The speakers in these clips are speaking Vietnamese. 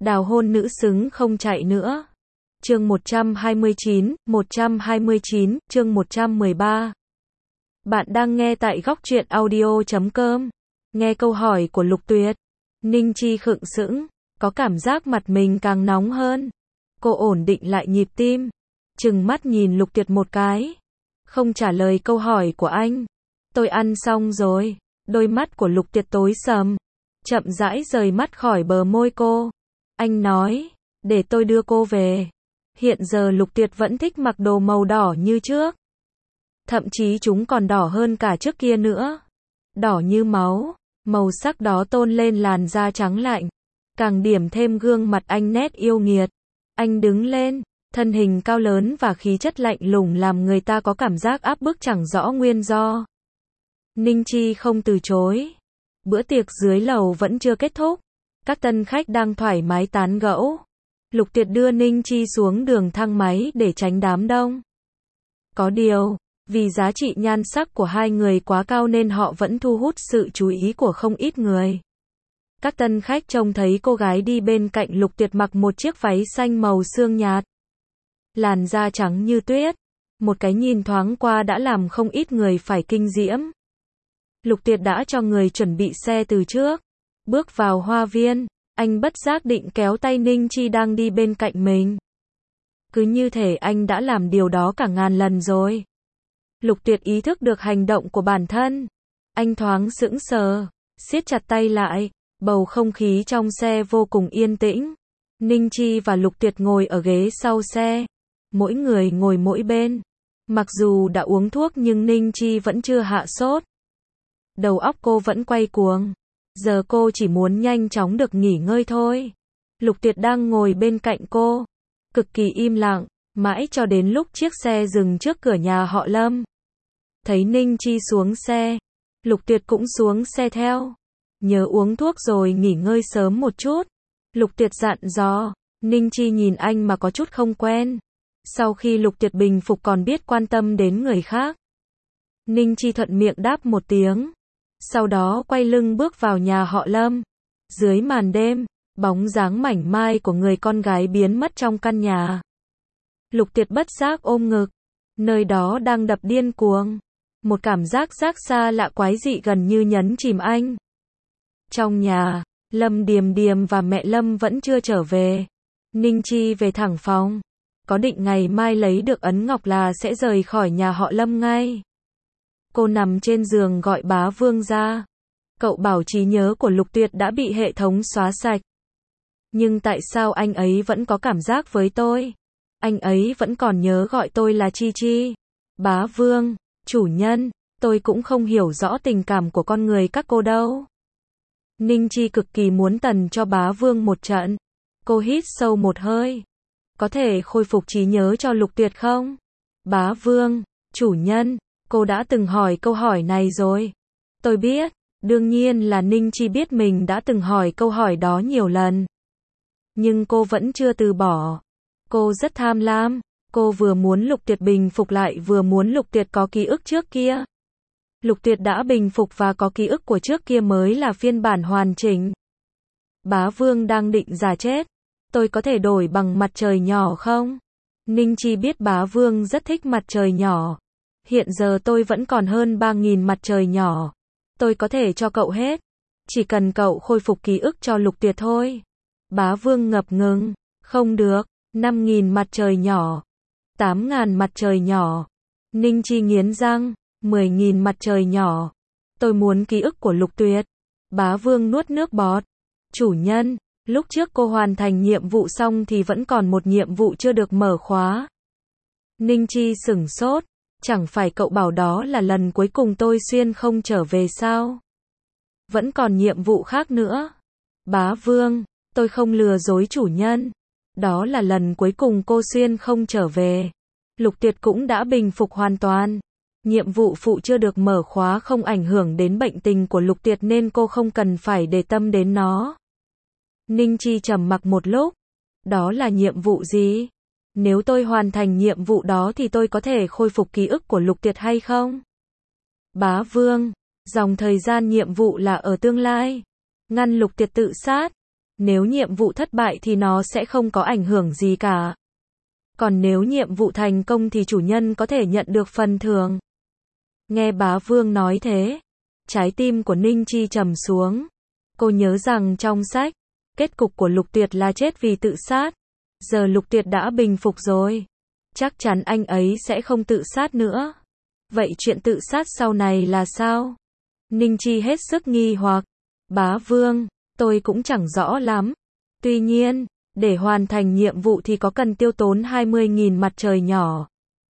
Đào hôn nữ xứng không chạy nữa. Chương 129, chương 113. Bạn đang nghe tại góc truyện audio.com. Nghe câu hỏi của Lục Tuyệt, Ninh Chi khựng sững, có cảm giác mặt mình càng nóng hơn. Cô ổn định lại nhịp tim, trừng mắt nhìn Lục Tuyệt một cái, không trả lời câu hỏi của anh. Tôi ăn xong rồi. Đôi mắt của Lục Tuyệt tối sầm, chậm rãi rời mắt khỏi bờ môi cô. Anh nói, để tôi đưa cô về. Hiện giờ Lục Tuyệt vẫn thích mặc đồ màu đỏ như trước. Thậm chí chúng còn đỏ hơn cả trước kia nữa. Đỏ như máu, màu sắc đó tôn lên làn da trắng lạnh, càng điểm thêm gương mặt anh nét yêu nghiệt. Anh đứng lên, thân hình cao lớn và khí chất lạnh lùng làm người ta có cảm giác áp bức chẳng rõ nguyên do. Ninh Chi không từ chối. Bữa tiệc dưới lầu vẫn chưa kết thúc. Các tân khách đang thoải mái tán gẫu. Lục Tuyệt đưa Ninh Chi xuống đường thang máy để tránh đám đông. Có điều, vì giá trị nhan sắc của hai người quá cao nên họ vẫn thu hút sự chú ý của không ít người. Các tân khách trông thấy cô gái đi bên cạnh Lục Tuyệt mặc một chiếc váy xanh màu xương nhạt, làn da trắng như tuyết. Một cái nhìn thoáng qua đã làm không ít người phải kinh diễm. Lục Tuyệt đã cho người chuẩn bị xe từ trước. Bước vào hoa viên, anh bất giác định kéo tay Ninh Chi đang đi bên cạnh mình. Cứ như thể anh đã làm điều đó cả ngàn lần rồi. Lục Tuyệt ý thức được hành động của bản thân. Anh thoáng sững sờ, siết chặt tay lại. Bầu không khí trong xe vô cùng yên tĩnh. Ninh Chi và Lục Tuyệt ngồi ở ghế sau xe, mỗi người ngồi mỗi bên. Mặc dù đã uống thuốc nhưng Ninh Chi vẫn chưa hạ sốt. Đầu óc cô vẫn quay cuồng. Giờ cô chỉ muốn nhanh chóng được nghỉ ngơi thôi. Lục Tuyệt đang ngồi bên cạnh cô, cực kỳ im lặng, mãi cho đến lúc chiếc xe dừng trước cửa nhà họ Lâm. Thấy Ninh Chi xuống xe, Lục Tuyệt cũng xuống xe theo. Nhớ uống thuốc rồi nghỉ ngơi sớm một chút. Lục Tuyệt dặn dò. Ninh Chi nhìn anh mà có chút không quen. Sau khi Lục Tuyệt bình phục còn biết quan tâm đến người khác. Ninh Chi thuận miệng đáp một tiếng. Sau đó quay lưng bước vào nhà họ Lâm. Dưới màn đêm, bóng dáng mảnh mai của người con gái biến mất trong căn nhà. Lục Tuyệt bất giác ôm ngực. Nơi đó đang đập điên cuồng. Một cảm giác xa lạ quái dị gần như nhấn chìm anh. Trong nhà, Lâm Điềm Điềm và mẹ Lâm vẫn chưa trở về. Ninh Chi về thẳng phòng. Có định ngày mai lấy được ấn ngọc là sẽ rời khỏi nhà họ Lâm ngay. Cô nằm trên giường gọi bá Vương ra. Cậu bảo trí nhớ của Lục Tuyệt đã bị hệ thống xóa sạch. Nhưng tại sao anh ấy vẫn có cảm giác với tôi? Anh ấy vẫn còn nhớ gọi tôi là Chi Chi. Bá Vương, chủ nhân, tôi cũng không hiểu rõ tình cảm của con người các cô đâu. Ninh Chi cực kỳ muốn tần cho bá Vương một trận. Cô hít sâu một hơi. Có thể khôi phục trí nhớ cho Lục Tuyệt không? Bá Vương, chủ nhân, cô đã từng hỏi câu hỏi này rồi. Tôi biết, đương nhiên là Ninh Chi biết mình đã từng hỏi câu hỏi đó nhiều lần. Nhưng cô vẫn chưa từ bỏ. Cô rất tham lam. Cô vừa muốn Lục Tuyệt bình phục lại vừa muốn Lục Tuyệt có ký ức trước kia. Lục Tuyệt đã bình phục và có ký ức của trước kia mới là phiên bản hoàn chỉnh. Bá Vương đang định giả chết. Tôi có thể đổi bằng mặt trời nhỏ không? Ninh Chi biết bá Vương rất thích mặt trời nhỏ. Hiện giờ tôi vẫn còn hơn 3.000 mặt trời nhỏ. Tôi có thể cho cậu hết. Chỉ cần cậu khôi phục ký ức cho Lục Tuyệt thôi. Bá Vương ngập ngừng. Không được. 5.000 mặt trời nhỏ. 8.000 mặt trời nhỏ. Ninh Chi nghiến răng. 10.000 mặt trời nhỏ. Tôi muốn ký ức của Lục Tuyệt. Bá Vương nuốt nước bọt. Chủ nhân, lúc trước cô hoàn thành nhiệm vụ xong thì vẫn còn một nhiệm vụ chưa được mở khóa. Ninh Chi sửng sốt. Chẳng phải cậu bảo đó là lần cuối cùng tôi xuyên không trở về sao? Vẫn còn nhiệm vụ khác nữa. Bá Vương, tôi không lừa dối chủ nhân. Đó là lần cuối cùng cô xuyên không trở về. Lục Tuyệt cũng đã bình phục hoàn toàn. Nhiệm vụ phụ chưa được mở khóa không ảnh hưởng đến bệnh tình của Lục Tuyệt nên cô không cần phải để tâm đến nó. Ninh Chi trầm mặc một lúc. Đó là nhiệm vụ gì? Nếu tôi hoàn thành nhiệm vụ đó thì tôi có thể khôi phục ký ức của Lục Tuyệt hay không? Bá Vương, dòng thời gian nhiệm vụ là ở tương lai. Ngăn Lục Tuyệt tự sát. Nếu nhiệm vụ thất bại thì nó sẽ không có ảnh hưởng gì cả. Còn nếu nhiệm vụ thành công thì chủ nhân có thể nhận được phần thưởng. Nghe bá vương nói thế, trái tim của Ninh Chi trầm xuống. Cô nhớ rằng trong sách, kết cục của Lục Tuyệt là chết vì tự sát. Giờ Lục Tuyệt đã bình phục rồi. Chắc chắn anh ấy sẽ không tự sát nữa. Vậy chuyện tự sát sau này là sao? Ninh Chi hết sức nghi hoặc. Bá vương, tôi cũng chẳng rõ lắm. Tuy nhiên, để hoàn thành nhiệm vụ thì có cần tiêu tốn 20.000 mặt trời nhỏ.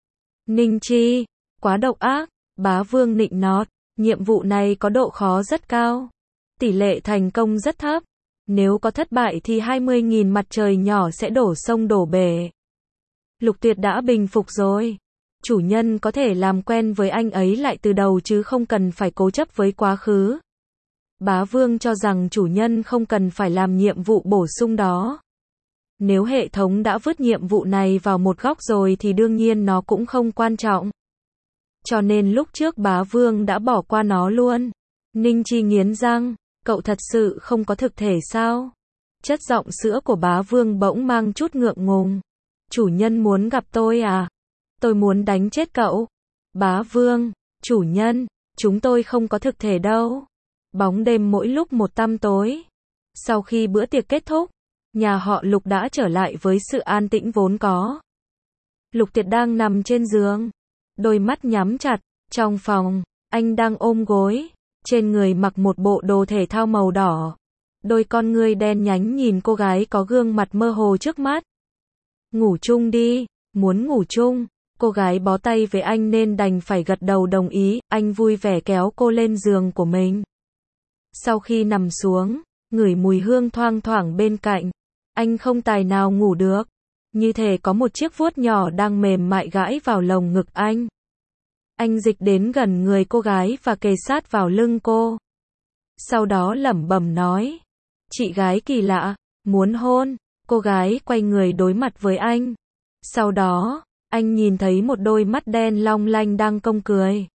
Ninh Chi, quá độc ác. Bá vương nịnh nọt. Nhiệm vụ này có độ khó rất cao. Tỷ lệ thành công rất thấp. Nếu có thất bại thì 20.000 mặt trời nhỏ sẽ đổ sông đổ bể. Lục Tuyệt đã bình phục rồi. Chủ nhân có thể làm quen với anh ấy lại từ đầu chứ không cần phải cố chấp với quá khứ. Bá vương cho rằng chủ nhân không cần phải làm nhiệm vụ bổ sung đó. Nếu hệ thống đã vứt nhiệm vụ này vào một góc rồi thì đương nhiên nó cũng không quan trọng. Cho nên lúc trước bá vương đã bỏ qua nó luôn. Ninh Chi nghiến răng, cậu thật sự không có thực thể sao? Chất giọng sữa của bá vương bỗng mang chút ngượng ngùng. Chủ nhân muốn gặp tôi à? Tôi muốn đánh chết cậu. Bá vương, chủ nhân, chúng tôi không có thực thể đâu. Bóng đêm mỗi lúc một tăm tối. Sau khi bữa tiệc kết thúc, nhà họ Lục đã trở lại với sự an tĩnh vốn có. Lục Tuyệt đang nằm trên giường, đôi mắt nhắm chặt. Trong phòng, anh đang ôm gối, trên người mặc một bộ đồ thể thao màu đỏ. Đôi con ngươi đen nhánh nhìn cô gái có gương mặt mơ hồ trước mắt. Ngủ chung đi, muốn ngủ chung. Cô gái bó tay với anh nên đành phải gật đầu đồng ý. Anh vui vẻ kéo cô lên giường của mình. Sau khi nằm xuống, ngửi mùi hương thoang thoảng bên cạnh, anh không tài nào ngủ được. Như thể có một chiếc vuốt nhỏ đang mềm mại gãi vào lồng ngực anh. Anh dịch đến gần người cô gái và kề sát vào lưng cô. Sau đó lẩm bẩm nói, chị gái kỳ lạ, muốn hôn. Cô gái quay người đối mặt với anh. Sau đó, anh nhìn thấy một đôi mắt đen long lanh đang cong cười.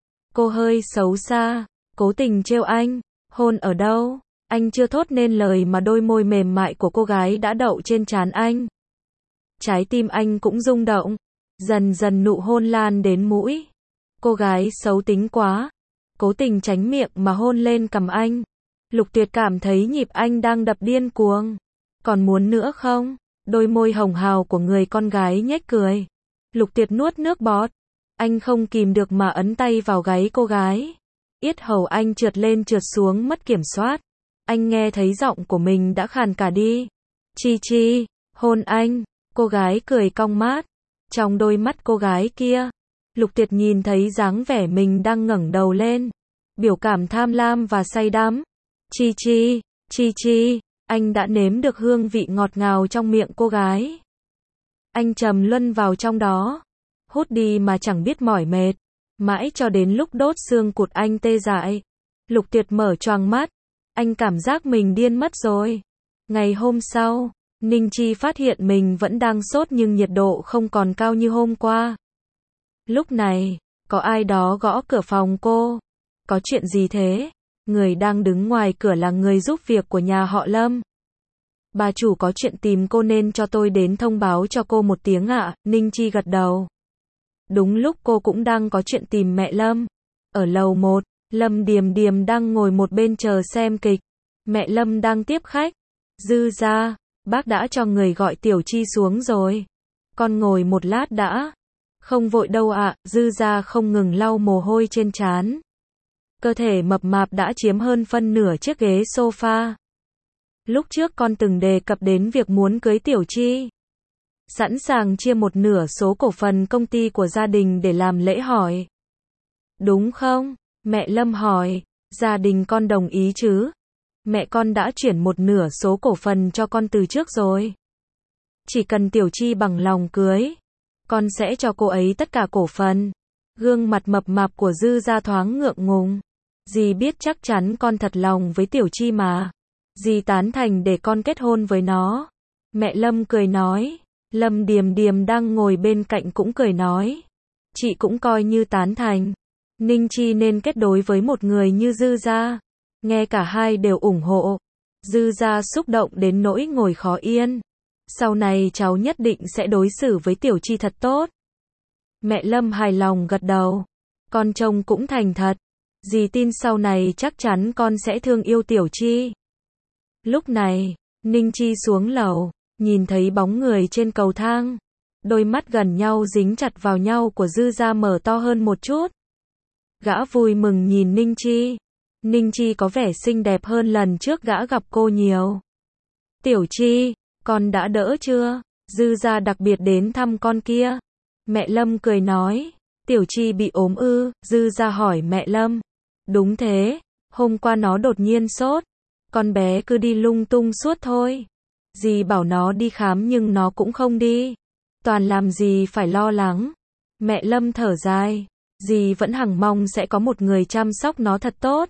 Cô hơi xấu xa, cố tình trêu anh. Hôn ở đâu? Anh chưa thốt nên lời mà đôi môi mềm mại của cô gái đã đậu trên trán anh. Trái tim anh cũng rung động. Dần dần nụ hôn lan đến mũi. Cô gái xấu tính quá. Cố tình tránh miệng mà hôn lên cằm anh. Lục Tuyệt cảm thấy nhịp anh đang đập điên cuồng. Còn muốn nữa không? Đôi môi hồng hào của người con gái nhếch cười. Lục Tuyệt nuốt nước bọt. Anh không kìm được mà ấn tay vào gáy cô gái. Yết hầu anh trượt lên trượt xuống mất kiểm soát. Anh nghe thấy giọng của mình đã khàn cả đi. Chi Chi, hôn anh. Cô gái cười cong mát. Trong đôi mắt cô gái kia, Lục Tuyệt nhìn thấy dáng vẻ mình đang ngẩng đầu lên. Biểu cảm tham lam và say đắm. Chi Chi, Chi Chi, anh đã nếm được hương vị ngọt ngào trong miệng cô gái. Anh trầm luân vào trong đó. Hút đi mà chẳng biết mỏi mệt. Mãi cho đến lúc đốt xương cụt anh tê dại. Lục Tuyệt mở choàng mắt. Anh cảm giác mình điên mất rồi. Ngày hôm sau, Ninh Chi phát hiện mình vẫn đang sốt nhưng nhiệt độ không còn cao như hôm qua. Lúc này, có ai đó gõ cửa phòng cô. Có chuyện gì thế? Người đang đứng ngoài cửa là người giúp việc của nhà họ Lâm. Bà chủ có chuyện tìm cô nên cho tôi đến thông báo cho cô một tiếng ạ. Ninh Chi gật đầu. Đúng lúc cô cũng đang có chuyện tìm mẹ Lâm. Ở lầu 1, Lâm Điềm Điềm đang ngồi một bên chờ xem kịch. Mẹ Lâm đang tiếp khách. Dư gia, bác đã cho người gọi Tiểu Chi xuống rồi. Con ngồi một lát đã. Không vội đâu ạ. Dư gia không ngừng lau mồ hôi trên trán. Cơ thể mập mạp đã chiếm hơn phân nửa chiếc ghế sofa. Lúc trước con từng đề cập đến việc muốn cưới Tiểu Chi. Sẵn sàng chia một nửa số cổ phần công ty của gia đình để làm lễ hỏi. Đúng không? Mẹ Lâm hỏi. Gia đình con đồng ý chứ? Mẹ con đã chuyển một nửa số cổ phần cho con từ trước rồi. Chỉ cần Tiểu Chi bằng lòng cưới, con sẽ cho cô ấy tất cả cổ phần. Gương mặt mập mạp của Dư gia thoáng ngượng ngùng. Dì biết chắc chắn con thật lòng với Tiểu Chi mà. Dì tán thành để con kết hôn với nó. Mẹ Lâm cười nói. Lâm Điềm Điềm đang ngồi bên cạnh cũng cười nói. Chị cũng coi như tán thành. Ninh Chi nên kết đối với một người như Dư gia. Nghe cả hai đều ủng hộ. Dư gia xúc động đến nỗi ngồi khó yên. Sau này cháu nhất định sẽ đối xử với Tiểu Chi thật tốt. Mẹ Lâm hài lòng gật đầu. Con trông cũng thành thật. Dì tin sau này chắc chắn con sẽ thương yêu Tiểu Chi. Lúc này, Ninh Chi xuống lầu, nhìn thấy bóng người trên cầu thang. Đôi mắt gần nhau dính chặt vào nhau của Dư gia mở to hơn một chút. Gã vui mừng nhìn Ninh Chi. Ninh Chi có vẻ xinh đẹp hơn lần trước gã gặp cô nhiều. Tiểu Chi, con đã đỡ chưa? Dư gia đặc biệt đến thăm con kia. Mẹ Lâm cười nói, Tiểu Chi bị ốm ư? Dư gia hỏi mẹ Lâm. Đúng thế, hôm qua nó đột nhiên sốt. Con bé cứ đi lung tung suốt thôi. Dì bảo nó đi khám nhưng nó cũng không đi. Toàn làm gì phải lo lắng. Mẹ Lâm thở dài. Dì vẫn hằng mong sẽ có một người chăm sóc nó thật tốt.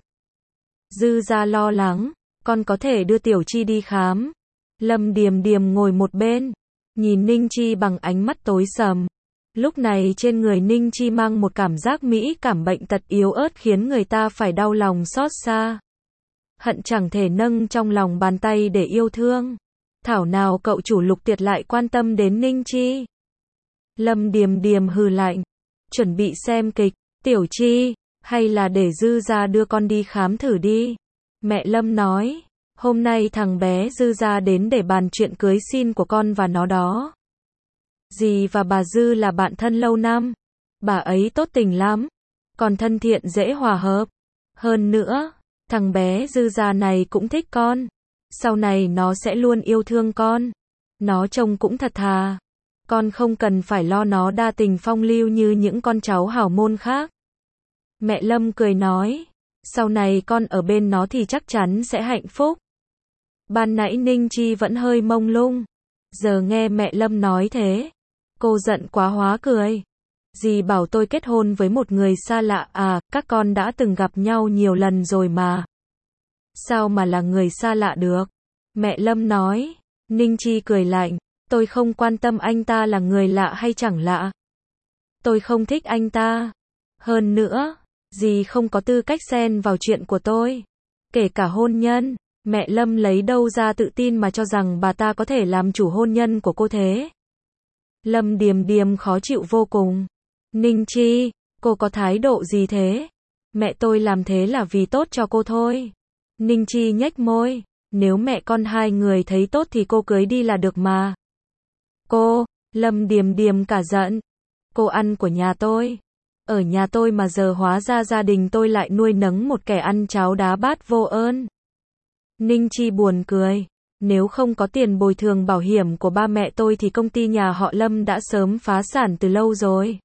Dư gia lo lắng. Con có thể đưa Tiểu Chi đi khám. Lâm Điềm Điềm ngồi một bên. Nhìn Ninh Chi bằng ánh mắt tối sầm. Lúc này trên người Ninh Chi mang một cảm giác mỹ cảm bệnh tật yếu ớt khiến người ta phải đau lòng xót xa. Hận chẳng thể nâng trong lòng bàn tay để yêu thương. Thảo nào cậu chủ Lục Tiệt lại quan tâm đến Ninh Chi. Lâm Điềm Điềm hừ lạnh. Chuẩn bị xem kịch, Tiểu Chi, hay là để Dư gia đưa con đi khám thử đi. Mẹ Lâm nói, hôm nay thằng bé Dư gia đến để bàn chuyện cưới xin của con và nó đó. Dì và bà Dư là bạn thân lâu năm. Bà ấy tốt tình lắm. Còn thân thiện dễ hòa hợp. Hơn nữa, thằng bé Dư gia này cũng thích con. Sau này nó sẽ luôn yêu thương con. Nó trông cũng thật thà. Con không cần phải lo nó đa tình phong lưu như những con cháu hào môn khác. Mẹ Lâm cười nói, sau này con ở bên nó thì chắc chắn sẽ hạnh phúc. Ban nãy Ninh Chi vẫn hơi mông lung. Giờ nghe mẹ Lâm nói thế, cô giận quá hóa cười. Dì bảo tôi kết hôn với một người xa lạ à, các con đã từng gặp nhau nhiều lần rồi mà. Sao mà là người xa lạ được? Mẹ Lâm nói. Ninh Chi cười lạnh, tôi không quan tâm anh ta là người lạ hay chẳng lạ. Tôi không thích anh ta. Hơn nữa, dì không có tư cách xen vào chuyện của tôi. Kể cả hôn nhân, mẹ Lâm lấy đâu ra tự tin mà cho rằng bà ta có thể làm chủ hôn nhân của cô thế. Lâm Điềm Điềm khó chịu vô cùng. Ninh Chi, cô có thái độ gì thế? Mẹ tôi làm thế là vì tốt cho cô thôi. Ninh Chi nhếch môi. Nếu mẹ con hai người thấy tốt thì cô cưới đi là được mà. Cô, Lâm Điềm Điềm cả giận. Cô ăn của nhà tôi. Ở nhà tôi mà giờ hóa ra gia đình tôi lại nuôi nấng một kẻ ăn cháo đá bát vô ơn. Ninh Chi buồn cười. Nếu không có tiền bồi thường bảo hiểm của ba mẹ tôi thì công ty nhà họ Lâm đã sớm phá sản từ lâu rồi.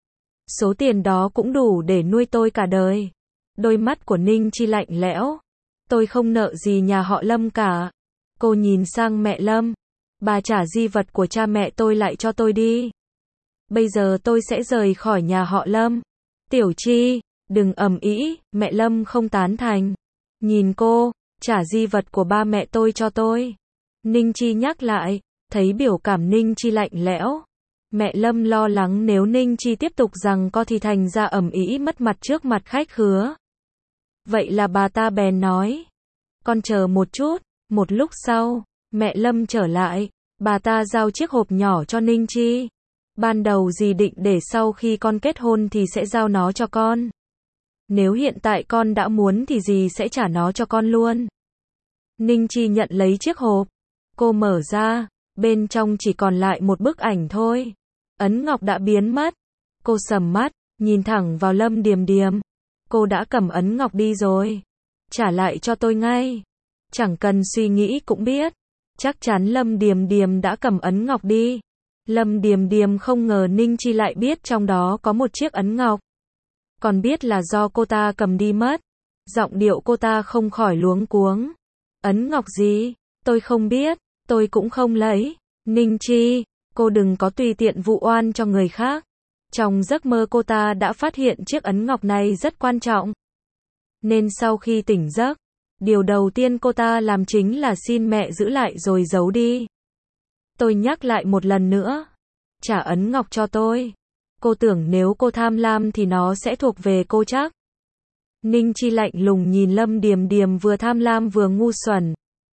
Số tiền đó cũng đủ để nuôi tôi cả đời. Đôi mắt của Ninh Chi lạnh lẽo. Tôi không nợ gì nhà họ Lâm cả. Cô nhìn sang mẹ Lâm. Bà trả di vật của cha mẹ tôi lại cho tôi đi. Bây giờ tôi sẽ rời khỏi nhà họ Lâm. Tiểu Chi, đừng ầm ĩ, mẹ Lâm không tán thành. Nhìn cô, trả di vật của ba mẹ tôi cho tôi. Ninh Chi nhắc lại, thấy biểu cảm Ninh Chi lạnh lẽo. Mẹ Lâm lo lắng nếu Ninh Chi tiếp tục giằng co thì thành ra ầm ĩ mất mặt trước mặt khách khứa. Vậy là bà ta bèn nói. Con chờ một chút. Một lúc sau, mẹ Lâm trở lại. Bà ta giao chiếc hộp nhỏ cho Ninh Chi. Ban đầu dì định để sau khi con kết hôn thì sẽ giao nó cho con. Nếu hiện tại con đã muốn thì dì sẽ trả nó cho con luôn. Ninh Chi nhận lấy chiếc hộp. Cô mở ra. Bên trong chỉ còn lại một bức ảnh thôi. Ấn ngọc đã biến mất. Cô sầm mắt, nhìn thẳng vào Lâm Điềm Điềm. Cô đã cầm ấn ngọc đi rồi. Trả lại cho tôi ngay. Chẳng cần suy nghĩ cũng biết. Chắc chắn Lâm Điềm Điềm đã cầm ấn ngọc đi. Lâm Điềm Điềm không ngờ Ninh Chi lại biết trong đó có một chiếc ấn ngọc. Còn biết là do cô ta cầm đi mất. Giọng điệu cô ta không khỏi luống cuống. Ấn ngọc gì? Tôi không biết. Tôi cũng không lấy. Ninh Chi, cô đừng có tùy tiện vụ oan cho người khác. Trong giấc mơ cô ta đã phát hiện chiếc ấn ngọc này rất quan trọng. Nên sau khi tỉnh giấc, điều đầu tiên cô ta làm chính là xin mẹ giữ lại rồi giấu đi. Tôi nhắc lại một lần nữa. Trả ấn ngọc cho tôi. Cô tưởng nếu cô tham lam thì nó sẽ thuộc về cô chắc. Ninh Chi lạnh lùng nhìn Lâm Điềm Điềm vừa tham lam vừa ngu xuẩn.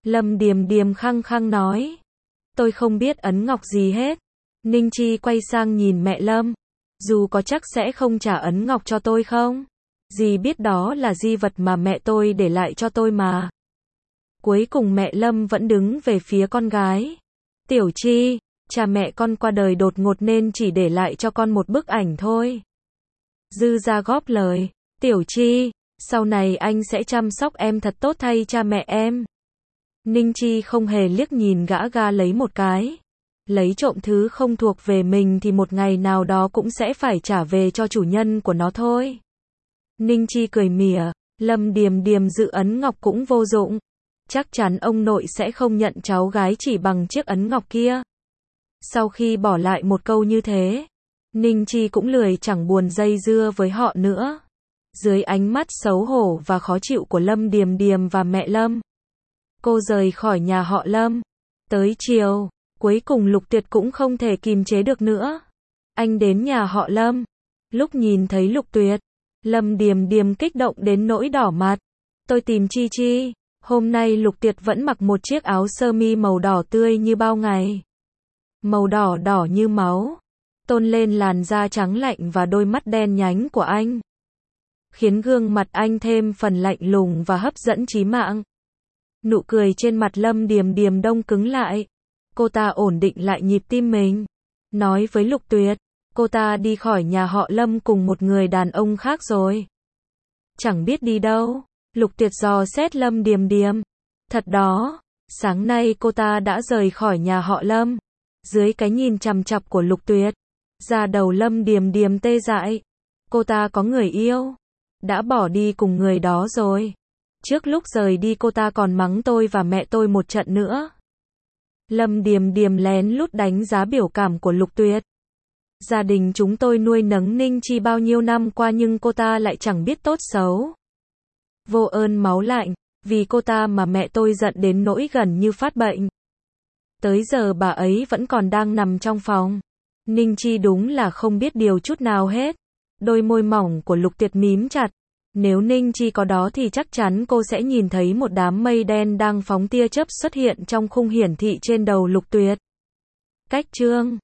Lâm Điềm Điềm khăng khăng nói. Tôi không biết ấn ngọc gì hết. Ninh Chi quay sang nhìn mẹ Lâm. Dù có chắc sẽ không trả ấn ngọc cho tôi không? Dì biết đó là di vật mà mẹ tôi để lại cho tôi mà. Cuối cùng mẹ Lâm vẫn đứng về phía con gái. Tiểu Chi, cha mẹ con qua đời đột ngột nên chỉ để lại cho con một bức ảnh thôi. Dư Gia góp lời. Tiểu Chi, sau này anh sẽ chăm sóc em thật tốt thay cha mẹ em. Ninh Chi không hề liếc nhìn gã ga lấy một cái. Lấy trộm thứ không thuộc về mình thì một ngày nào đó cũng sẽ phải trả về cho chủ nhân của nó thôi. Ninh Chi cười mỉa, Lâm Điềm Điềm giữ ấn ngọc cũng vô dụng. Chắc chắn ông nội sẽ không nhận cháu gái chỉ bằng chiếc ấn ngọc kia. Sau khi bỏ lại một câu như thế, Ninh Chi cũng lười chẳng buồn dây dưa với họ nữa. Dưới ánh mắt xấu hổ và khó chịu của Lâm Điềm Điềm và mẹ Lâm, cô rời khỏi nhà họ Lâm. Tới chiều, cuối cùng Lục Tuyệt cũng không thể kìm chế được nữa. Anh đến nhà họ Lâm. Lúc nhìn thấy Lục Tuyệt, Lâm Điềm Điềm kích động đến nỗi đỏ mặt. Tôi tìm Chi Chi. Hôm nay Lục Tuyệt vẫn mặc một chiếc áo sơ mi màu đỏ tươi như bao ngày. Màu đỏ đỏ như máu, tôn lên làn da trắng lạnh và đôi mắt đen nhánh của anh, khiến gương mặt anh thêm phần lạnh lùng và hấp dẫn chí mạng. Nụ cười trên mặt Lâm Điềm Điềm đông cứng lại. Cô ta ổn định lại nhịp tim mình, nói với Lục Tuyệt, cô ta đi khỏi nhà họ Lâm cùng một người đàn ông khác rồi. Chẳng biết đi đâu. Lục Tuyệt dò xét Lâm Điềm Điềm. Thật đó, sáng nay cô ta đã rời khỏi nhà họ Lâm. Dưới cái nhìn chằm chằm của Lục Tuyệt, da đầu Lâm Điềm Điềm tê dại. Cô ta có người yêu, đã bỏ đi cùng người đó rồi. Trước lúc rời đi cô ta còn mắng tôi và mẹ tôi một trận nữa. Lâm Điềm Điềm lén lút đánh giá biểu cảm của Lục Tuyệt. Gia đình chúng tôi nuôi nấng Ninh Chi bao nhiêu năm qua nhưng cô ta lại chẳng biết tốt xấu. Vô ơn máu lạnh, vì cô ta mà mẹ tôi giận đến nỗi gần như phát bệnh. Tới giờ bà ấy vẫn còn đang nằm trong phòng. Ninh Chi đúng là không biết điều chút nào hết. Đôi môi mỏng của Lục Tuyệt mím chặt. Nếu Ninh Chi có đó thì chắc chắn cô sẽ nhìn thấy một đám mây đen đang phóng tia chớp xuất hiện trong khung hiển thị trên đầu Lục Tuyệt. Cách chương